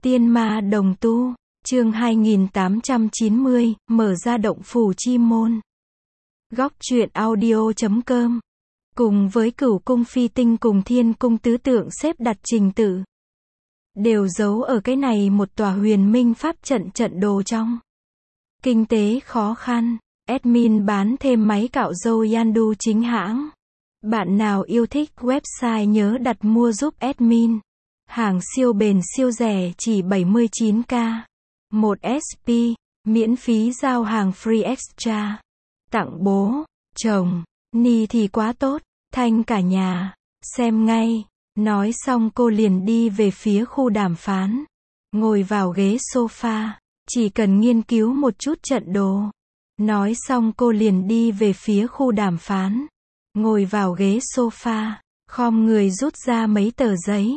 Tiên ma đồng tu, chương 2890, mở ra động phủ chi môn. Góc truyện audio.com. Cùng với Cửu cung phi tinh cùng Thiên cung tứ tượng xếp đặt trình tự, đều giấu ở cái này một tòa huyền minh pháp trận đồ trong. Kinh tế khó khăn, admin bán thêm máy cạo râu Yandu chính hãng. Bạn nào yêu thích website nhớ đặt mua giúp admin. Hàng siêu bền siêu rẻ chỉ 79k. 1 SP, miễn phí giao hàng free extra. Tặng bố, chồng, ni thì quá tốt, thanh cả nhà, xem ngay. Nói xong cô liền đi về phía khu đàm phán. Ngồi vào ghế sofa, chỉ cần nghiên cứu một chút trận đồ. Nói xong cô liền đi về phía khu đàm phán. Ngồi vào ghế sofa, khom người rút ra mấy tờ giấy.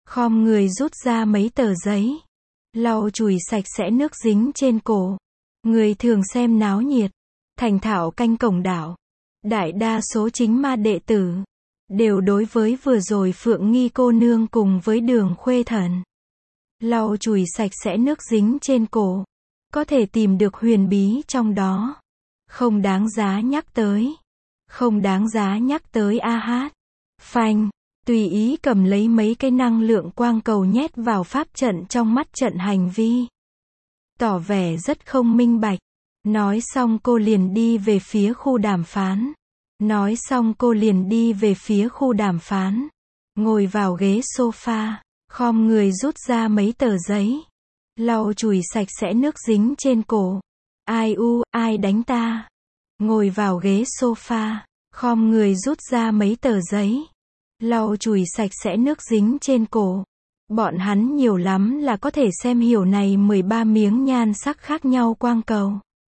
Lau chùi sạch sẽ nước dính trên cổ. Người thường xem náo nhiệt, thành thạo canh cổng đảo. Đại đa số chính ma đệ tử đều đối với vừa rồi Phượng Nghi cô nương cùng với Đường Khuê Thần. Lau chùi sạch sẽ nước dính trên cổ, có thể tìm được huyền bí trong đó. Không đáng giá nhắc tới a hát. Phanh, tùy ý cầm lấy mấy cái năng lượng quang cầu nhét vào pháp trận trong mắt trận hành vi. Tỏ vẻ rất không minh bạch. Nói xong cô liền đi về phía khu đàm phán. Ngồi vào ghế sofa, khom người rút ra mấy tờ giấy. Lau chùi sạch sẽ nước dính trên cổ. Ai đánh ta? Ngồi vào ghế sofa, khom người rút ra mấy tờ giấy. Lau chùi sạch sẽ nước dính trên cổ. Bọn hắn nhiều lắm là có thể xem hiểu này 13 miếng nhan sắc khác nhau quang cầu.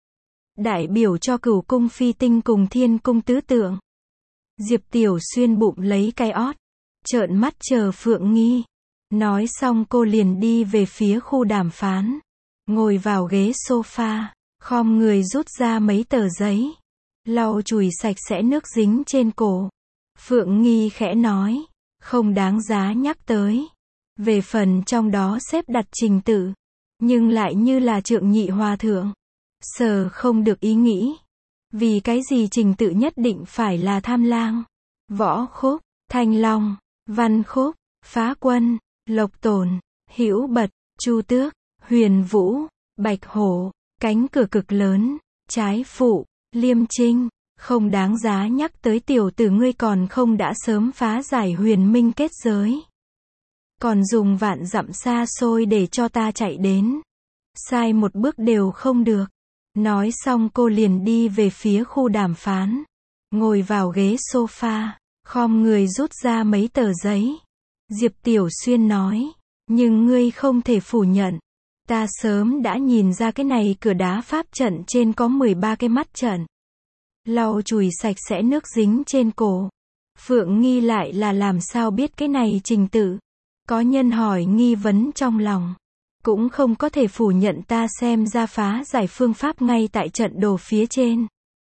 Đại biểu cho Cửu cung phi tinh cùng Thiên cung tứ tượng. Diệp Tiểu Xuyên bụng lấy cái ót, trợn mắt chờ Phượng Nghi. Nói xong cô liền đi về phía khu đàm phán. Ngồi vào ghế sofa, khom người rút ra mấy tờ giấy. Lau chùi sạch sẽ nước dính trên cổ. Phượng Nghi khẽ nói, không đáng giá nhắc tới. Về phần trong đó xếp đặt trình tự, nhưng lại như là Trượng Nhị Hòa Thượng sờ không được ý nghĩ. Vì cái gì trình tự nhất định phải là Tham Lang, Võ Khúc, Thanh Long, Văn Khúc, Phá Quân, Lộc Tồn, Hữu Bật, Chu Tước, Huyền Vũ, Bạch Hổ, Cánh Cửa Cực Lớn, Trái Phụ, Liêm Trinh. Không đáng giá nhắc tới, tiểu tử ngươi còn không đã sớm phá giải huyền minh kết giới. Còn dùng vạn dặm xa xôi để cho ta chạy đến. Sai một bước đều không được. Nói xong cô liền đi về phía khu đàm phán. Ngồi vào ghế sofa, khom người rút ra mấy tờ giấy. Diệp Tiểu Xuyên nói, nhưng ngươi không thể phủ nhận. Ta sớm đã nhìn ra cái này cửa đá pháp trận trên có 13 cái mắt trận. Lau chùi sạch sẽ nước dính trên cổ. Phượng Nghi lại là làm sao biết cái này trình tự. Có nhân hỏi nghi vấn trong lòng. Cũng không có thể phủ nhận ta xem ra phá giải phương pháp ngay tại trận đồ phía trên.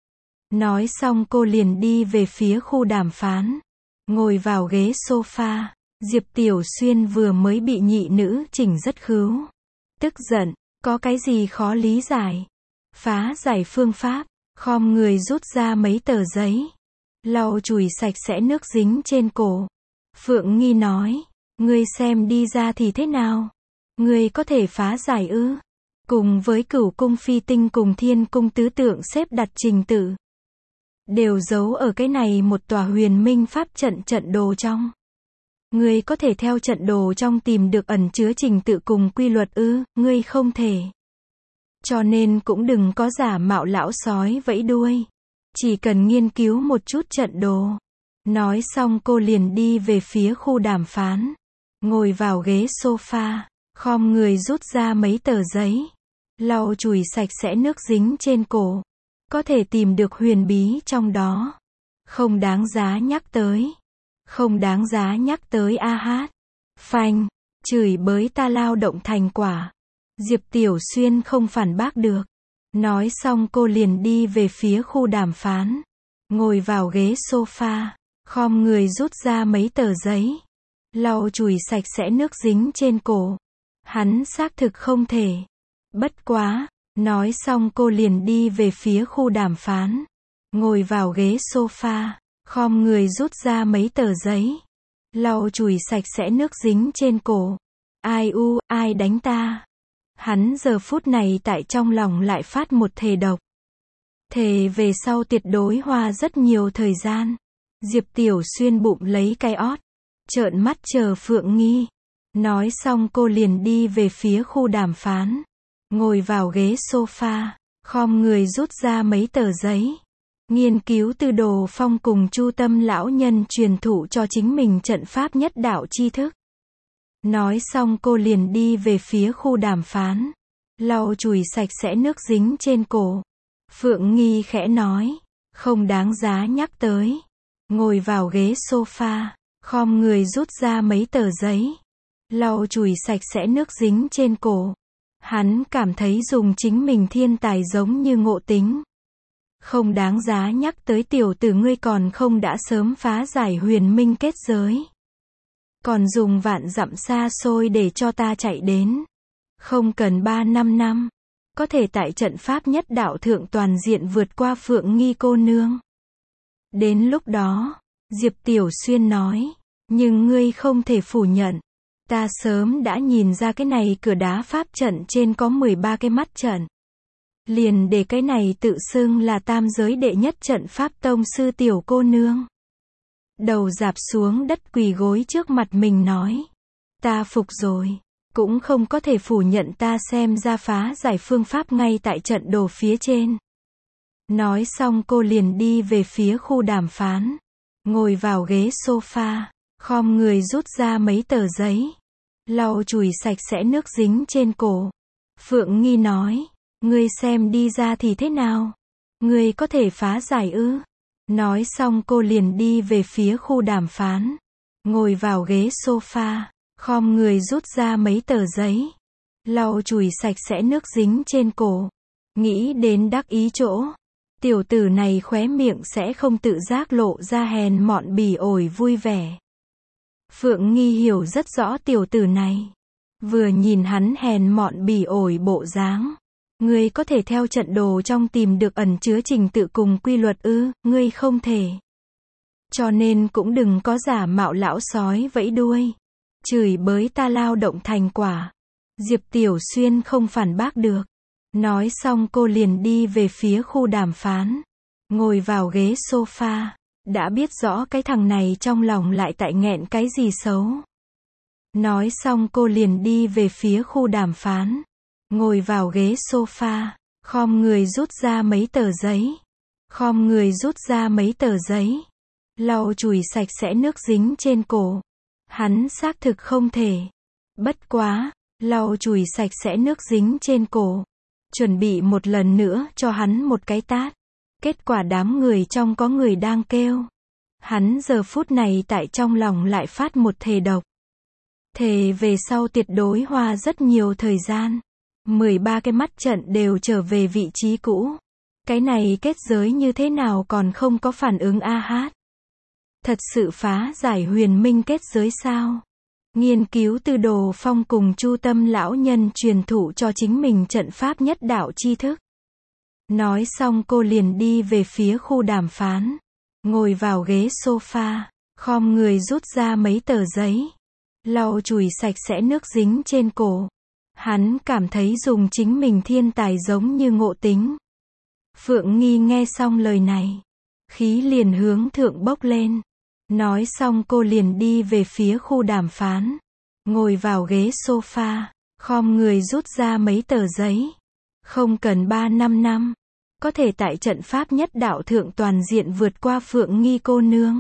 Nói xong cô liền đi về phía khu đàm phán. Ngồi vào ghế sofa. Diệp Tiểu Xuyên vừa mới bị nhị nữ chỉnh rất khứu. Tức giận, có cái gì khó lý giải. Phá giải phương pháp, khom người rút ra mấy tờ giấy. Lau chùi sạch sẽ nước dính trên cổ. Phượng Nghi nói, ngươi xem đi ra thì thế nào? Ngươi có thể phá giải ư? Cùng với Cửu cung phi tinh cùng Thiên cung tứ tượng xếp đặt trình tự, đều giấu ở cái này một tòa huyền minh pháp trận đồ trong. Ngươi có thể theo trận đồ trong tìm được ẩn chứa trình tự cùng quy luật ư? Ngươi không thể. Cho nên cũng đừng có giả mạo lão sói vẫy đuôi. Chỉ cần nghiên cứu một chút trận đồ. Nói xong cô liền đi về phía khu đàm phán. Ngồi vào ghế sofa, khom người rút ra mấy tờ giấy. Lau chùi sạch sẽ nước dính trên cổ. Có thể tìm được huyền bí trong đó. Không đáng giá nhắc tới a hát. Phanh, chửi bới ta lao động thành quả. Diệp Tiểu Xuyên không phản bác được. Nói xong cô liền đi về phía khu đàm phán. Ngồi vào ghế sofa, khom người rút ra mấy tờ giấy. Lau chùi sạch sẽ nước dính trên cổ. Hắn xác thực không thể. Bất quá, nói xong cô liền đi về phía khu đàm phán. Ngồi vào ghế sofa, khom người rút ra mấy tờ giấy. Lau chùi sạch sẽ nước dính trên cổ. Ai đánh ta? Hắn giờ phút này tại trong lòng lại phát một thề độc. Thề về sau tuyệt đối hoa rất nhiều thời gian. Diệp Tiểu Xuyên bụng lấy cái ót, trợn mắt chờ Phượng Nghi. Nói xong cô liền đi về phía khu đàm phán. Ngồi vào ghế sofa, khom người rút ra mấy tờ giấy. Nghiên cứu từ Đồ Phong cùng Chu Tâm lão nhân truyền thụ cho chính mình trận pháp nhất đạo tri thức. Nói xong cô liền đi về phía khu đàm phán. Lau chùi sạch sẽ nước dính trên cổ. Phượng Nghi khẽ nói, không đáng giá nhắc tới. Ngồi vào ghế sofa, khom người rút ra mấy tờ giấy. Lau chùi sạch sẽ nước dính trên cổ. Hắn cảm thấy dùng chính mình thiên tài giống như Ngộ Tính. Không đáng giá nhắc tới, tiểu tử ngươi còn không đã sớm phá giải huyền minh kết giới. Còn dùng vạn dặm xa xôi để cho ta chạy đến. Không cần 3-5 năm. Có thể tại trận pháp nhất đạo thượng toàn diện vượt qua Phượng Nghi cô nương. Đến lúc đó, Diệp Tiểu Xuyên nói, nhưng ngươi không thể phủ nhận. Ta sớm đã nhìn ra cái này cửa đá pháp trận trên có 13 cái mắt trận. Liền để cái này tự xưng là tam giới đệ nhất trận pháp tông sư tiểu cô nương. Đầu dạp xuống đất quỳ gối trước mặt mình nói. Ta phục rồi. Cũng không có thể phủ nhận ta xem ra phá giải phương pháp ngay tại trận đồ phía trên. Nói xong cô liền đi về phía khu đàm phán. Ngồi vào ghế sofa, khom người rút ra mấy tờ giấy. Lau chùi sạch sẽ nước dính trên cổ. Phượng Nghi nói, ngươi xem đi ra thì thế nào? Ngươi có thể phá giải ư? Nói xong cô liền đi về phía khu đàm phán. Ngồi vào ghế sofa, khom người rút ra mấy tờ giấy. Lau chùi sạch sẽ nước dính trên cổ. Nghĩ đến đắc ý chỗ. Tiểu tử này khóe miệng sẽ không tự giác lộ ra hèn mọn bỉ ổi vui vẻ. Phượng Nghi hiểu rất rõ tiểu tử này. Vừa nhìn hắn hèn mọn bỉ ổi bộ dáng. Ngươi có thể theo trận đồ trong tìm được ẩn chứa trình tự cùng quy luật ư? Ngươi không thể. Cho nên cũng đừng có giả mạo lão sói vẫy đuôi. Chửi bới ta lao động thành quả. Diệp Tiểu Xuyên không phản bác được. Nói xong cô liền đi về phía khu đàm phán. Ngồi vào ghế sofa. Đã biết rõ cái thằng này trong lòng lại tại nghẹn cái gì xấu. Nói xong cô liền đi về phía khu đàm phán. Ngồi vào ghế sofa, khom người rút ra mấy tờ giấy. Khom người rút ra mấy tờ giấy. Lau chùi sạch sẽ nước dính trên cổ. Hắn xác thực không thể. Bất quá, lau chùi sạch sẽ nước dính trên cổ. Chuẩn bị một lần nữa cho hắn một cái tát. Kết quả đám người trong có người đang kêu. Hắn giờ phút này tại trong lòng lại phát một thề độc. Thề về sau tuyệt đối hoa rất nhiều thời gian. 13 cái mắt trận đều trở về vị trí cũ. Cái này kết giới như thế nào còn không có phản ứng a hát? Thật sự phá giải huyền minh kết giới sao? Nghiên cứu từ Đồ Phong cùng Chu Tâm lão nhân truyền thụ cho chính mình trận pháp nhất đạo tri thức. Nói xong cô liền đi về phía khu đàm phán. Ngồi vào ghế sofa, khom người rút ra mấy tờ giấy. Lau chùi sạch sẽ nước dính trên cổ. Hắn cảm thấy dùng chính mình thiên tài giống như Ngộ Tính. Phượng Nghi nghe xong lời này. Khí liền hướng thượng bốc lên. Nói xong cô liền đi về phía khu đàm phán. Ngồi vào ghế sofa, khom người rút ra mấy tờ giấy. Không cần 3-5 năm. Có thể tại trận pháp nhất đạo thượng toàn diện vượt qua Phượng Nghi cô nương.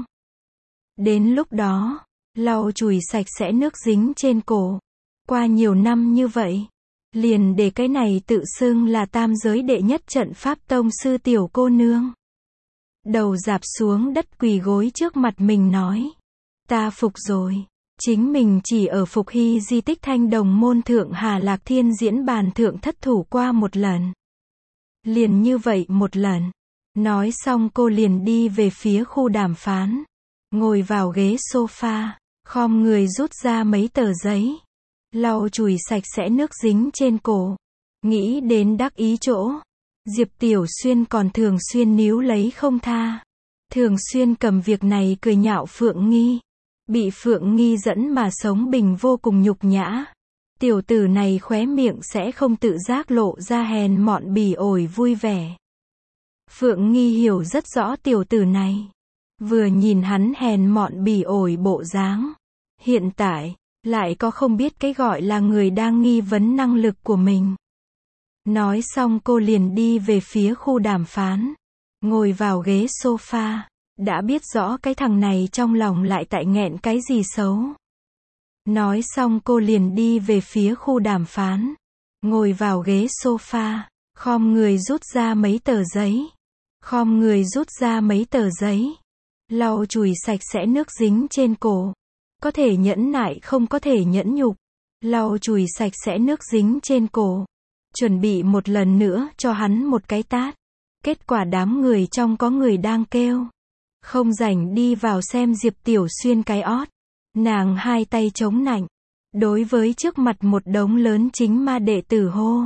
Đến lúc đó, lau chùi sạch sẽ nước dính trên cổ. Qua nhiều năm như vậy, liền để cái này tự xưng là tam giới đệ nhất trận pháp tông sư tiểu cô nương. Đầu dạp xuống đất quỳ gối trước mặt mình nói. Ta phục rồi. Chính mình chỉ ở Phục Hy di tích Thanh Đồng môn thượng Hà Lạc Thiên diễn bàn thượng thất thủ qua một lần. Liền như vậy một lần. Nói xong cô liền đi về phía khu đàm phán. Ngồi vào ghế sofa, khom người rút ra mấy tờ giấy. lau chùi sạch sẽ nước dính trên cổ. Nghĩ đến đắc ý chỗ, Diệp Tiểu Xuyên còn thường xuyên níu lấy không tha. Thường xuyên cầm việc này cười nhạo Phượng Nghi. Bị Phượng Nghi dẫn mà sống bình vô cùng nhục nhã. Tiểu tử này khóe miệng sẽ không tự giác lộ ra hèn mọn bỉ ổi vui vẻ. Phượng Nghi hiểu rất rõ tiểu tử này. Vừa nhìn hắn hèn mọn bỉ ổi bộ dáng. Hiện tại, lại có không biết cái gọi là người đang nghi vấn năng lực của mình. Nói xong cô liền đi về phía khu đàm phán. Ngồi vào ghế sofa. Đã biết rõ cái thằng này trong lòng lại tại nghẹn cái gì xấu. Nói xong cô liền đi về phía khu đàm phán. Ngồi vào ghế sofa. Khom người rút ra mấy tờ giấy. Khom người rút ra mấy tờ giấy. Lau chùi sạch sẽ nước dính trên cổ. Có thể nhẫn nại không có thể nhẫn nhục. Lau chùi sạch sẽ nước dính trên cổ. Chuẩn bị một lần nữa cho hắn một cái tát. Kết quả đám người trong có người đang kêu. Không rảnh đi vào xem Diệp Tiểu Xuyên cái ót. Nàng hai tay chống nạnh. Đối với trước mặt một đống lớn chính ma đệ tử hô.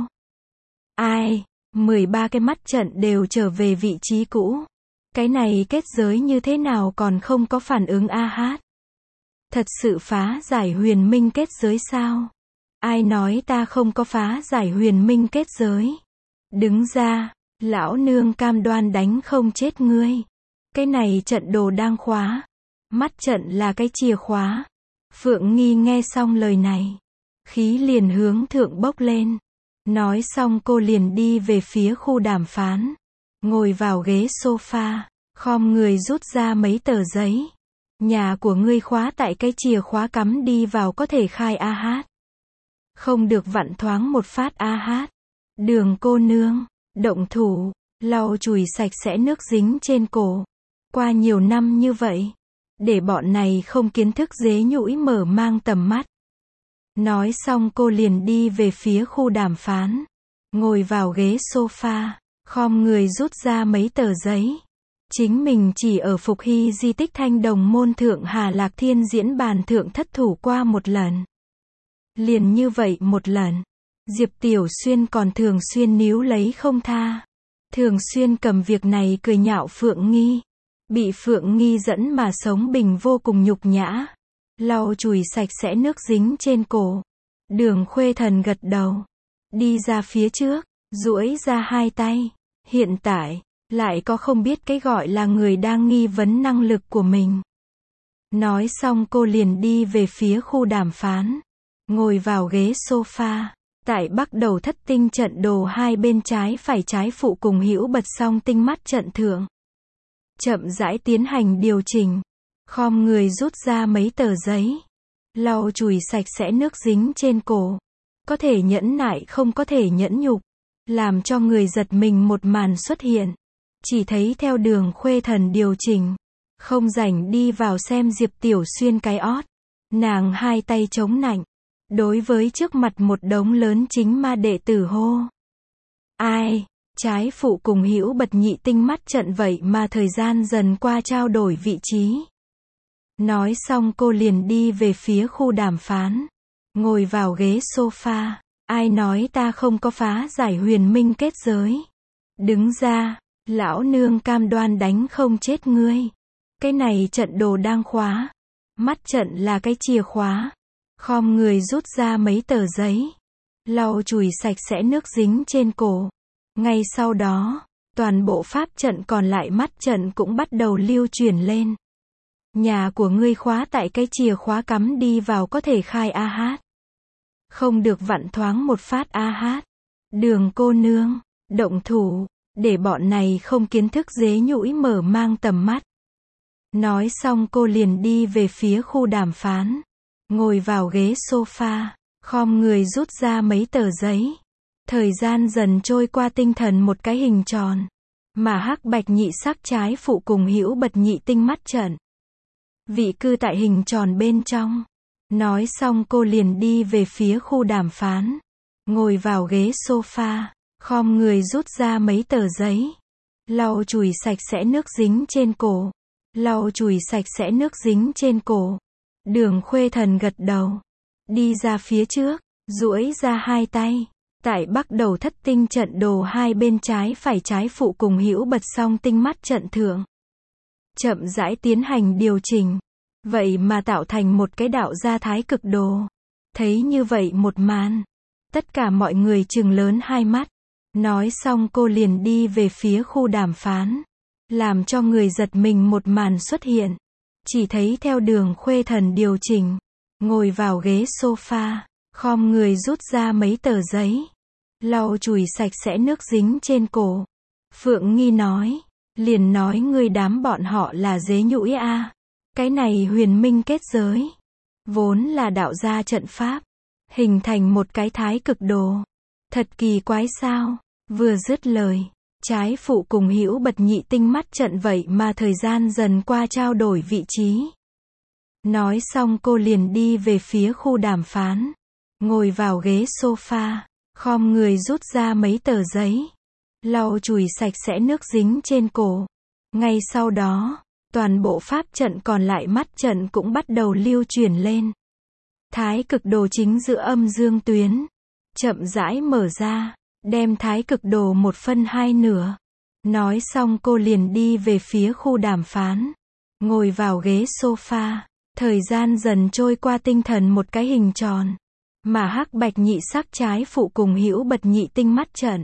Ai? 13 cái mắt trận đều trở về vị trí cũ. Cái này kết giới như thế nào còn không có phản ứng a hát? Thật sự phá giải huyền minh kết giới sao? Ai nói ta không có phá giải huyền minh kết giới? Đứng ra, lão nương cam đoan đánh không chết ngươi. Cái này trận đồ đang khóa. Mắt trận là cái chìa khóa. Phượng Nghi nghe xong lời này. Khí liền hướng thượng bốc lên. Nói xong cô liền đi về phía khu đàm phán. Ngồi vào ghế sofa. Khom người rút ra mấy tờ giấy. Nhà của ngươi khóa tại cái chìa khóa cắm đi vào có thể khai a hát. Không được vặn thoáng một phát a hát. Đường cô nương, động thủ, lau chùi sạch sẽ nước dính trên cổ. Qua nhiều năm như vậy, để bọn này không kiến thức dế nhũi mở mang tầm mắt. Nói xong cô liền đi về phía khu đàm phán. Ngồi vào ghế sofa, khom người rút ra mấy tờ giấy. Chính mình chỉ ở Phục Hy di tích Thanh Đồng môn thượng Hà Lạc Thiên diễn bàn thượng thất thủ qua một lần. Liền như vậy một lần, Diệp Tiểu Xuyên còn thường xuyên níu lấy không tha. Thường xuyên cầm việc này cười nhạo Phượng Nghi. Bị Phượng Nghi dẫn mà sống bình vô cùng nhục nhã. Lau chùi sạch sẽ nước dính trên cổ. Đường Khuê Thần gật đầu. Đi ra phía trước, duỗi ra hai tay. Hiện tại, lại có không biết cái gọi là người đang nghi vấn năng lực của mình. Nói xong cô liền đi về phía khu đàm phán. Ngồi vào ghế sofa. Tại bắt đầu thất tinh trận đồ hai bên trái phải trái phụ cùng hữu bật song tinh mắt trận thượng. Chậm rãi tiến hành điều chỉnh. Khom người rút ra mấy tờ giấy. Lau chùi sạch sẽ nước dính trên cổ. Có thể nhẫn nại không có thể nhẫn nhục. Làm cho người giật mình một màn xuất hiện. Chỉ thấy theo Đường Khuê Thần điều chỉnh. Không rảnh đi vào xem Diệp Tiểu Xuyên cái ót. Nàng hai tay chống nạnh. Đối với trước mặt một đống lớn chính ma đệ tử hô. Ai? Trái phụ cùng hữu bật nhị tinh mắt trận vậy mà thời gian dần qua trao đổi vị trí. Nói xong cô liền đi về phía khu đàm phán. Ngồi vào ghế sofa. Ai nói ta không có phá giải huyền minh kết giới? Đứng ra, lão nương cam đoan đánh không chết ngươi. Cái này trận đồ đang khóa. Mắt trận là cái chìa khóa. Khom người rút ra mấy tờ giấy. Lau chùi sạch sẽ nước dính trên cổ. Ngay sau đó, toàn bộ pháp trận còn lại mắt trận cũng bắt đầu lưu chuyển lên. Nhà của ngươi khóa tại cái chìa khóa cắm đi vào có thể khai a hát. Không được vặn thoáng một phát a hát. Đường cô nương, động thủ, để bọn này không kiến thức dế nhũi mở mang tầm mắt. Nói xong cô liền đi về phía khu đàm phán. Ngồi vào ghế sofa, khom người rút ra mấy tờ giấy. Thời gian dần trôi qua tinh thần một cái hình tròn. Mà hắc bạch nhị sắc trái phụ cùng hữu bật nhị tinh mắt trận. Vị cư tại hình tròn bên trong. Nói xong cô liền đi về phía khu đàm phán. Ngồi vào ghế sofa, khom người rút ra mấy tờ giấy. Lau chùi sạch sẽ nước dính trên cổ. Lau chùi sạch sẽ nước dính trên cổ. Đường Khuê Thần gật đầu. đi ra phía trước, duỗi ra hai tay. Tại bắt đầu thất tinh trận đồ hai bên trái phải trái phụ cùng hữu bật song tinh mắt trận thượng. Chậm rãi tiến hành điều chỉnh. Vậy mà tạo thành một cái đạo gia thái cực đồ. Thấy như vậy một màn. Tất cả mọi người trừng lớn hai mắt. Nói xong cô liền đi về phía khu đàm phán. Làm cho người giật mình một màn xuất hiện. Chỉ thấy theo Đường Khuê Thần điều chỉnh. Ngồi vào ghế sofa. Khom người rút ra mấy tờ giấy. Lau chùi sạch sẽ nước dính trên cổ. Phượng Nghi nói. Liền nói ngươi đám bọn họ là dế nhũi a. Cái này huyền minh kết giới. Vốn là đạo gia trận pháp. Hình thành một cái thái cực đồ. Thật kỳ quái sao. Vừa dứt lời. Trái phụ cùng hữu bật nhị tinh mắt trận vậy mà thời gian dần qua trao đổi vị trí. Nói xong cô liền đi về phía khu đàm phán. Ngồi vào ghế sofa. Khom người rút ra mấy tờ giấy. Lau chùi sạch sẽ nước dính trên cổ. Ngay sau đó, toàn bộ pháp trận còn lại mắt trận cũng bắt đầu lưu chuyển lên. Thái cực đồ chính giữa âm dương tuyến. Chậm rãi mở ra. Đem thái cực đồ một phân hai nửa. Nói xong cô liền đi về phía khu đàm phán. Ngồi vào ghế sofa. Thời gian dần trôi qua tinh thần một cái hình tròn. Mà hắc bạch nhị sắc trái phụ cùng hữu bật nhị tinh mắt trận.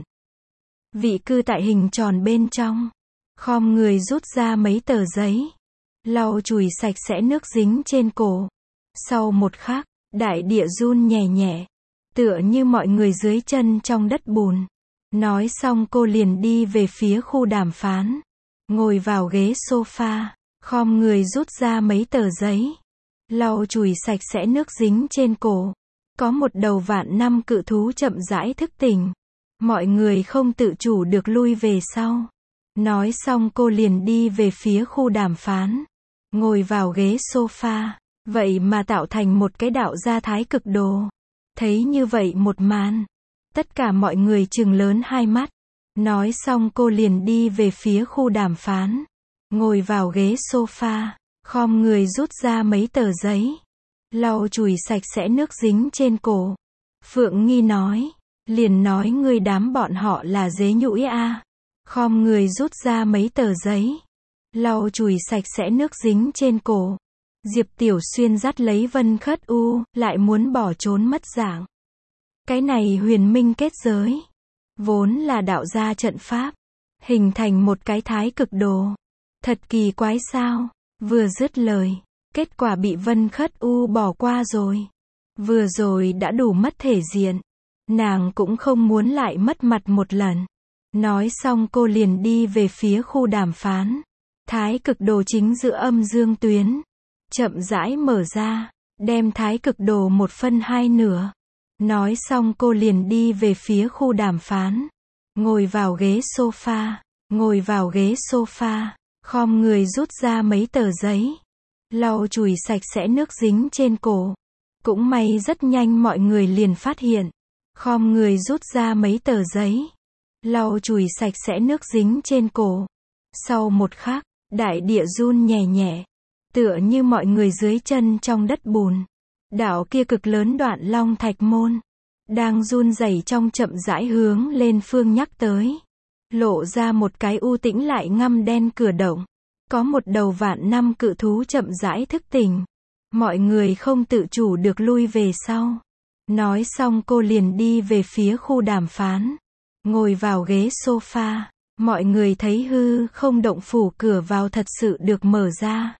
Vị cư tại hình tròn bên trong. Khom người rút ra mấy tờ giấy. Lau chùi sạch sẽ nước dính trên cổ. Sau một khắc, đại địa run nhẹ nhẹ. Tựa như mọi người dưới chân trong đất bùn. Nói xong cô liền đi về phía khu đàm phán. Ngồi vào ghế sofa. Khom người rút ra mấy tờ giấy. Lau chùi sạch sẽ nước dính trên cổ. Có một đầu vạn năm cự thú chậm rãi thức tỉnh. Mọi người không tự chủ được lui về sau. Nói xong cô liền đi về phía khu đàm phán. Ngồi vào ghế sofa. Vậy mà tạo thành một cái đạo gia thái cực đồ. Thấy như vậy một màn. Tất cả mọi người trừng lớn hai mắt. Nói xong cô liền đi về phía khu đàm phán. Ngồi vào ghế sofa. Khom người rút ra mấy tờ giấy. Lau chùi sạch sẽ nước dính trên cổ. Phượng Nghi nói. Liền nói ngươi đám bọn họ là dế nhũi a. Khom người rút ra mấy tờ giấy. Lau chùi sạch sẽ nước dính trên cổ. Diệp Tiểu Xuyên dắt lấy Vân Khất U, lại muốn bỏ trốn mất dạng. Cái này huyền minh kết giới. Vốn là đạo gia trận pháp. Hình thành một cái thái cực đồ. Thật kỳ quái sao. Vừa dứt lời. Kết quả bị Vân Khất U bỏ qua rồi. Vừa rồi đã đủ mất thể diện. Nàng cũng không muốn lại mất mặt một lần. Nói xong cô liền đi về phía khu đàm phán. Thái cực đồ chính giữa âm dương tuyến. Chậm rãi mở ra. Đem thái cực đồ một phân hai nửa. Nói xong cô liền đi về phía khu đàm phán. Ngồi vào ghế sofa. Ngồi vào ghế sofa. Khom người rút ra mấy tờ giấy. Lau chùi sạch sẽ nước dính trên cổ. Cũng may rất nhanh mọi người liền phát hiện. Khom người rút ra mấy tờ giấy. Lau chùi sạch sẽ nước dính trên cổ. Sau một khắc, đại địa run nhẹ nhẹ. Tựa như mọi người dưới chân trong đất bùn. Đảo kia cực lớn Đoạn Long Thạch Môn. Đang run rẩy trong chậm rãi hướng lên phương nhắc tới. Lộ ra một cái u tĩnh lại ngăm đen cửa động. Có một đầu vạn năm cự thú chậm rãi thức tỉnh. Mọi người không tự chủ được lui về sau. Nói xong cô liền đi về phía khu đàm phán. Ngồi vào ghế sofa. Mọi người thấy hư không động phủ cửa vào thật sự được mở ra.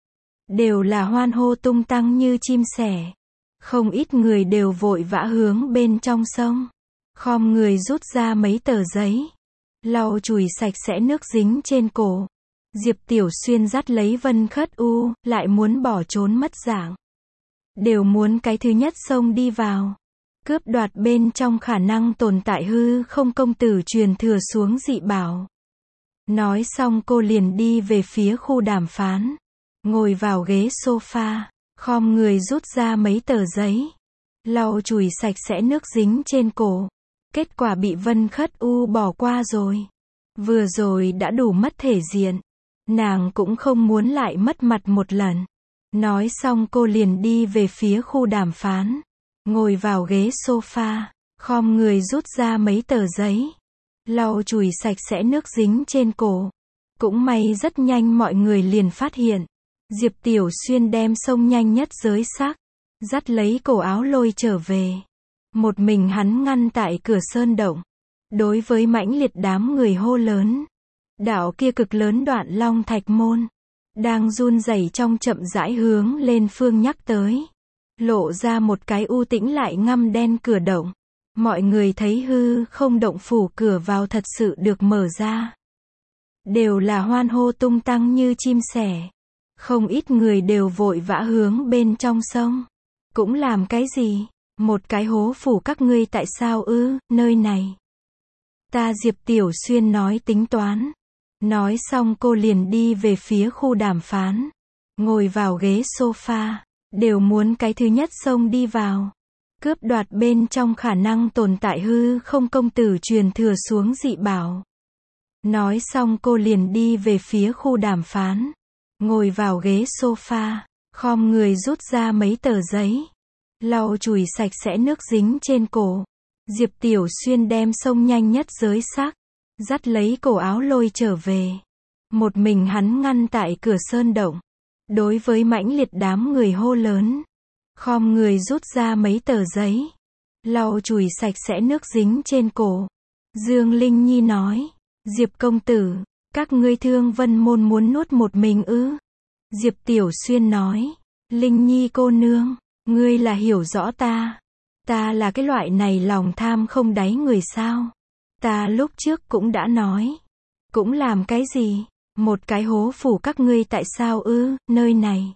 Đều là hoan hô tung tăng như chim sẻ. Không ít người đều vội vã hướng bên trong sông. Khom người rút ra mấy tờ giấy. Lau chùi sạch sẽ nước dính trên cổ. Diệp Tiểu Xuyên dắt lấy Vân Khất U, lại muốn bỏ trốn mất dạng. Đều muốn cái thứ nhất xông đi vào. Cướp đoạt bên trong khả năng tồn tại hư không công tử truyền thừa xuống dị bảo. Nói xong cô liền đi về phía khu đàm phán. Ngồi vào ghế sofa. Khom người rút ra mấy tờ giấy. Lau chùi sạch sẽ nước dính trên cổ. Kết quả bị Vân Khất U bỏ qua rồi. Vừa rồi đã đủ mất thể diện. Nàng cũng không muốn lại mất mặt một lần. Nói xong cô liền đi về phía khu đàm phán. ngồi vào ghế sofa, khom người rút ra mấy tờ giấy, lau chùi sạch sẽ nước dính trên cổ. Cũng may rất nhanh mọi người liền phát hiện. Diệp Tiểu Xuyên đem xông nhanh nhất giới xác, dắt lấy cổ áo lôi trở về. Một mình hắn ngăn tại cửa sơn động. Đối với mãnh liệt đám người hô lớn. Đạo kia cực lớn đoạn long thạch môn, đang run rẩy trong chậm rãi hướng lên phương nhắc tới. Lộ ra một cái u tĩnh lại ngăm đen cửa động. Mọi người thấy hư không động phủ cửa vào thật sự được mở ra. Đều là hoan hô tung tăng như chim sẻ. Không ít người đều vội vã hướng bên trong sông. Cũng làm cái gì? Một cái hố phủ các ngươi tại sao ư, nơi này? Ta Diệp Tiểu Xuyên nói tính toán. Nói xong cô liền đi về phía khu đàm phán. Ngồi vào ghế sofa. Đều muốn cái thứ nhất xông đi vào. Cướp đoạt bên trong khả năng tồn tại hư không công tử truyền thừa xuống dị bảo. Nói xong cô liền đi về phía khu đàm phán. Ngồi vào ghế sofa, khom người rút ra mấy tờ giấy, lau chùi sạch sẽ nước dính trên cổ. Diệp Tiểu Xuyên đem xông nhanh nhất giới xác, dắt lấy cổ áo lôi trở về. Một mình hắn ngăn tại cửa sơn động. Đối với mãnh liệt đám người hô lớn. Khom người rút ra mấy tờ giấy, lau chùi sạch sẽ nước dính trên cổ. Dương Linh Nhi nói, Diệp công tử, các ngươi Thương Vân môn muốn nuốt một mình ư? Diệp Tiểu Xuyên nói, Linh Nhi cô nương, ngươi là hiểu rõ ta. Ta là cái loại này lòng tham không đáy người sao? Ta lúc trước cũng đã nói. Cũng làm cái gì? Một cái hố phủ các ngươi tại sao ư, nơi này?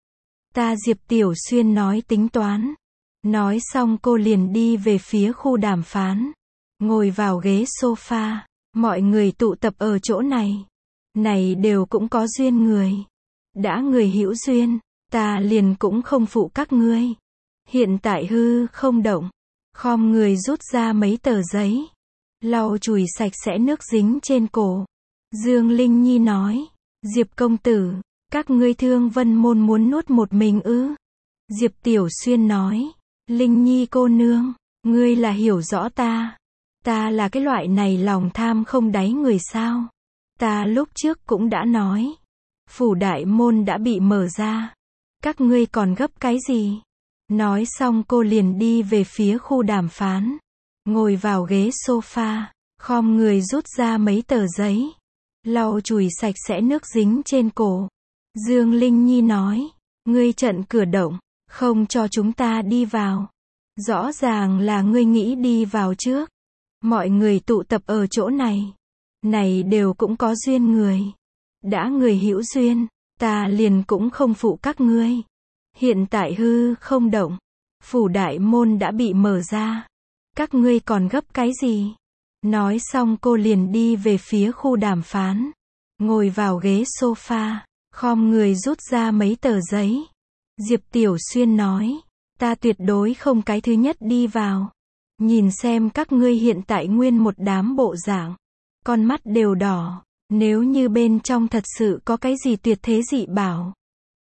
Ta Diệp Tiểu Xuyên nói tính toán. Nói xong cô liền đi về phía khu đàm phán. Ngồi vào ghế sofa. Mọi người tụ tập ở chỗ này. Này đều cũng có duyên người. Đã người hữu duyên, ta liền cũng không phụ các ngươi. Hiện tại hư không động. Khom người rút ra mấy tờ giấy, lau chùi sạch sẽ nước dính trên cổ. Dương Linh Nhi nói, Diệp công tử, các ngươi Thương Vân môn muốn nuốt một mình ư? Diệp Tiểu Xuyên nói, Linh Nhi cô nương, ngươi là hiểu rõ ta. Ta là cái loại này lòng tham không đáy người sao? Ta lúc trước cũng đã nói. Phủ đại môn đã bị mở ra. Các ngươi còn gấp cái gì? Nói xong cô liền đi về phía khu đàm phán. Ngồi vào ghế sofa, khom người rút ra mấy tờ giấy, lau chùi sạch sẽ nước dính trên cổ. Dương Linh Nhi nói, ngươi chặn cửa động, không cho chúng ta đi vào. Rõ ràng là ngươi nghĩ đi vào trước. Mọi người tụ tập ở chỗ này. Này đều cũng có duyên người. Đã người hữu duyên, ta liền cũng không phụ các ngươi. Hiện tại hư không động. Phủ đại môn đã bị mở ra. Các ngươi còn gấp cái gì? Nói xong cô liền đi về phía khu đàm phán. Ngồi vào ghế sofa, khom người rút ra mấy tờ giấy. Diệp Tiểu Xuyên nói, ta tuyệt đối không cái thứ nhất đi vào. Nhìn xem các ngươi hiện tại nguyên một đám bộ dạng. Con mắt đều đỏ. Nếu như bên trong thật sự có cái gì tuyệt thế dị bảo.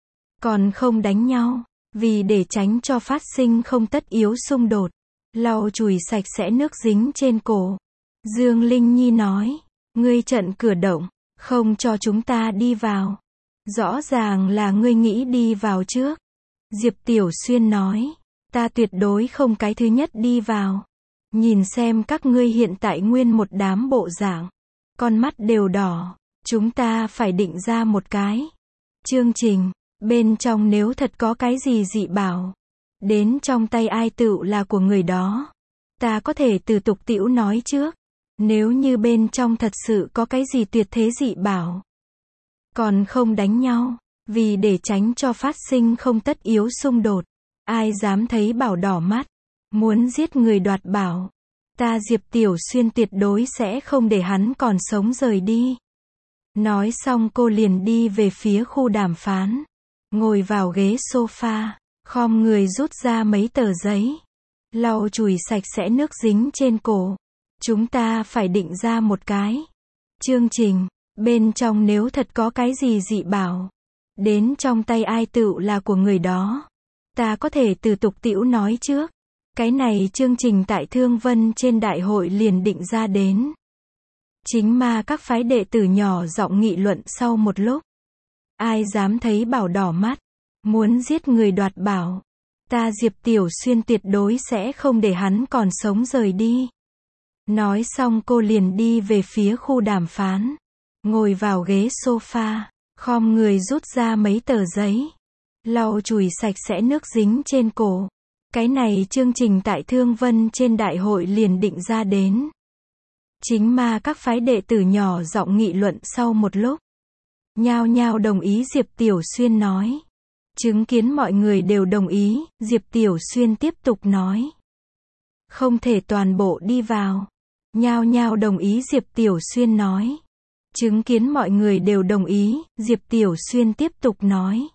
Còn không đánh nhau. Vì để tránh cho phát sinh không tất yếu xung đột. Lau chùi sạch sẽ nước dính trên cổ. Dương Linh Nhi nói, ngươi chặn cửa động, không cho chúng ta đi vào. Rõ ràng là ngươi nghĩ đi vào trước. Diệp Tiểu Xuyên nói, ta tuyệt đối không cái thứ nhất đi vào. Nhìn xem các ngươi hiện tại nguyên một đám bộ dạng. Con mắt đều đỏ. Chúng ta phải định ra một cái chương trình. Bên trong nếu thật có cái gì dị bảo. Đến trong tay ai tựu là của người đó. Ta có thể từ tục tĩu nói trước. Nếu như bên trong thật sự có cái gì tuyệt thế dị bảo. Còn không đánh nhau. Vì để tránh cho phát sinh không tất yếu xung đột. Ai dám thấy bảo đỏ mắt. Muốn giết người đoạt bảo. Ta Diệp Tiểu Xuyên tuyệt đối sẽ không để hắn còn sống rời đi. Nói xong cô liền đi về phía khu đàm phán. Ngồi vào ghế sofa, khom người rút ra mấy tờ giấy, lau chùi sạch sẽ nước dính trên cổ. Chúng ta phải định ra một cái chương trình. Bên trong nếu thật có cái gì dị bảo. Đến trong tay ai tựu là của người đó. Ta có thể từ tục tĩu nói trước. Cái này chương trình tại Thương Vân trên đại hội liền định ra đến. Chính ma các phái đệ tử nhỏ giọng nghị luận sau một lúc. Ai dám thấy bảo đỏ mắt, muốn giết người đoạt bảo. Ta Diệp Tiểu Xuyên tuyệt đối sẽ không để hắn còn sống rời đi. Nói xong cô liền đi về phía khu đàm phán. Ngồi vào ghế sofa, khom người rút ra mấy tờ giấy. Lau chùi sạch sẽ nước dính trên cổ. Cái này chương trình tại Thương Vân trên đại hội liền định ra đến. Chính ma các phái đệ tử nhỏ giọng nghị luận sau một lúc. Nhao nhao đồng ý Diệp Tiểu Xuyên nói. Chứng kiến mọi người đều đồng ý, Diệp Tiểu Xuyên tiếp tục nói. Không thể toàn bộ đi vào. Nhao nhao đồng ý Diệp Tiểu Xuyên nói. Chứng kiến mọi người đều đồng ý, Diệp Tiểu Xuyên tiếp tục nói.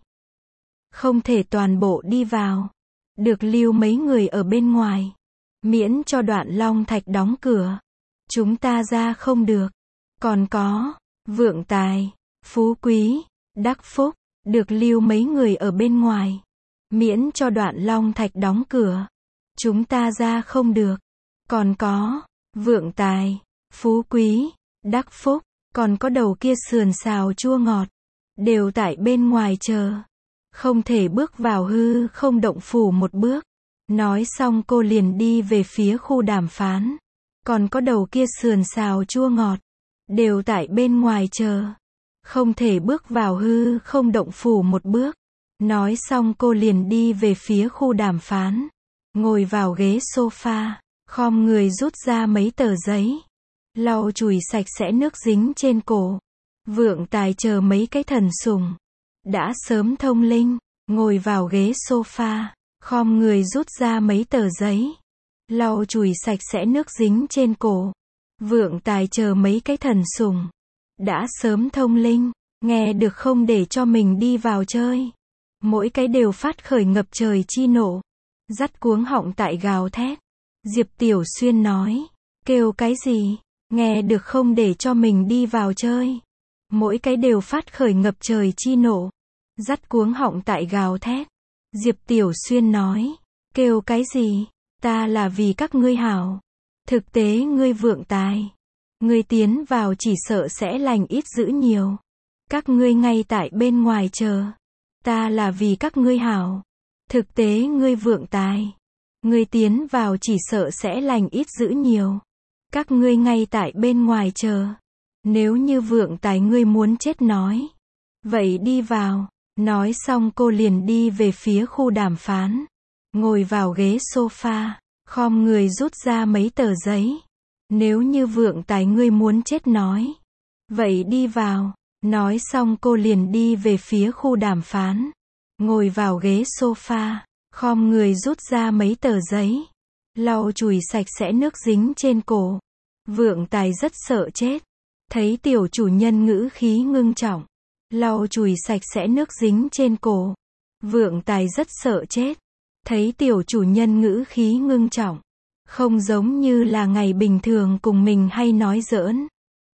Không thể toàn bộ đi vào. Được lưu mấy người ở bên ngoài. Miễn cho Đoạn Long Thạch đóng cửa. Chúng ta ra không được. Còn có, vượng tài, phú quý, đắc phúc, được lưu mấy người ở bên ngoài. Miễn cho Đoạn Long Thạch đóng cửa. Chúng ta ra không được. Còn có, vượng tài, phú quý, đắc phúc, còn có đầu kia sườn xào chua ngọt. Đều tại bên ngoài chờ. Không thể bước vào hư không động phủ một bước. Nói xong cô liền đi về phía khu đàm phán. Còn có đầu kia sườn xào chua ngọt. Đều tại bên ngoài chờ. Không thể bước vào hư không động phủ một bước. Nói xong cô liền đi về phía khu đàm phán. Ngồi vào ghế sofa. Khom người rút ra mấy tờ giấy. Lau chùi sạch sẽ nước dính trên cổ. Vượng tài chờ mấy cái thần sủng. Đã sớm thông linh. Ngồi vào ghế sofa. Khom người rút ra mấy tờ giấy. Lau chùi sạch sẽ nước dính trên cổ. Vượng tài chờ mấy cái thần sủng. Đã sớm thông linh. Nghe được không để cho mình đi vào chơi. Mỗi cái đều phát khởi ngập trời chi nộ. Dắt cuống họng tại gào thét. Diệp Tiểu Xuyên nói. Kêu cái gì? Nghe được không để cho mình đi vào chơi. Mỗi cái đều phát khởi ngập trời chi nộ. Dắt cuống họng tại gào thét. Diệp Tiểu Xuyên nói. Kêu cái gì? Ta là vì các ngươi hảo. Thực tế ngươi vượng tài. Ngươi tiến vào chỉ sợ sẽ lành ít dữ nhiều. Các ngươi ngay tại bên ngoài chờ. Ta là vì các ngươi hảo. Thực tế ngươi vượng tài. Ngươi tiến vào chỉ sợ sẽ lành ít dữ nhiều. Các ngươi ngay tại bên ngoài chờ. Nếu như vượng tài ngươi muốn chết nói. Vậy đi vào. Nói xong cô liền đi về phía khu đàm phán. Ngồi vào ghế sofa. Khom người rút ra mấy tờ giấy. Nếu như vượng tài ngươi muốn chết nói. Vậy đi vào. Nói xong cô liền đi về phía khu đàm phán. Ngồi vào ghế sofa. Khom người rút ra mấy tờ giấy. Lau chùi sạch sẽ nước dính trên cổ. Vượng tài rất sợ chết. Thấy tiểu chủ nhân ngữ khí ngưng trọng. Lau chùi sạch sẽ nước dính trên cổ. Vượng tài rất sợ chết. Thấy tiểu chủ nhân ngữ khí ngưng trọng. Không giống như là ngày bình thường cùng mình hay nói giỡn.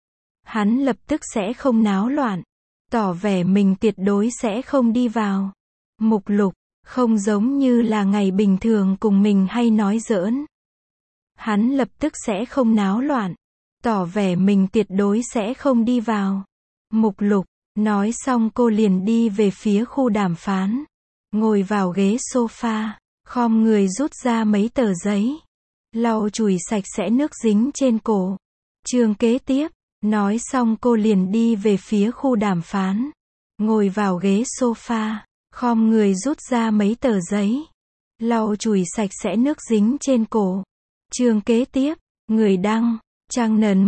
Hắn lập tức sẽ không náo loạn. Tỏ vẻ mình tuyệt đối sẽ không đi vào. Mục lục. Không giống như là ngày bình thường cùng mình hay nói giỡn. Hắn lập tức sẽ không náo loạn. Tỏ vẻ mình tuyệt đối sẽ không đi vào. Mục lục. Nói xong cô liền đi về phía khu đàm phán. Ngồi vào ghế sofa. Khom người rút ra mấy tờ giấy. Lau chùi sạch sẽ nước dính trên cổ. Chương kế tiếp. Nói xong cô liền đi về phía khu đàm phán. Ngồi vào ghế sofa. Khom người rút ra mấy tờ giấy. Lau chùi sạch sẽ nước dính trên cổ. Chương kế tiếp. Người đăng. Trang nần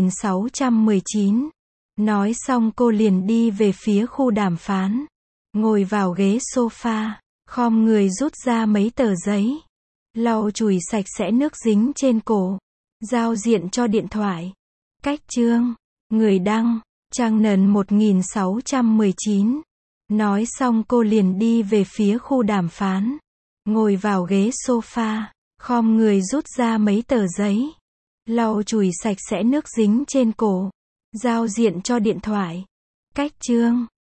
1619. Nói xong cô liền đi về phía khu đàm phán. Ngồi vào ghế sofa. Khom người rút ra mấy tờ giấy. Lau chùi sạch sẽ nước dính trên cổ. Giao diện cho điện thoại. Cách chương. Người đăng. Trang nần 1619. Nói xong cô liền đi về phía khu đàm phán. Ngồi vào ghế sofa. Khom người rút ra mấy tờ giấy. Lau chùi sạch sẽ nước dính trên cổ. Giao diện cho điện thoại. Cách chương.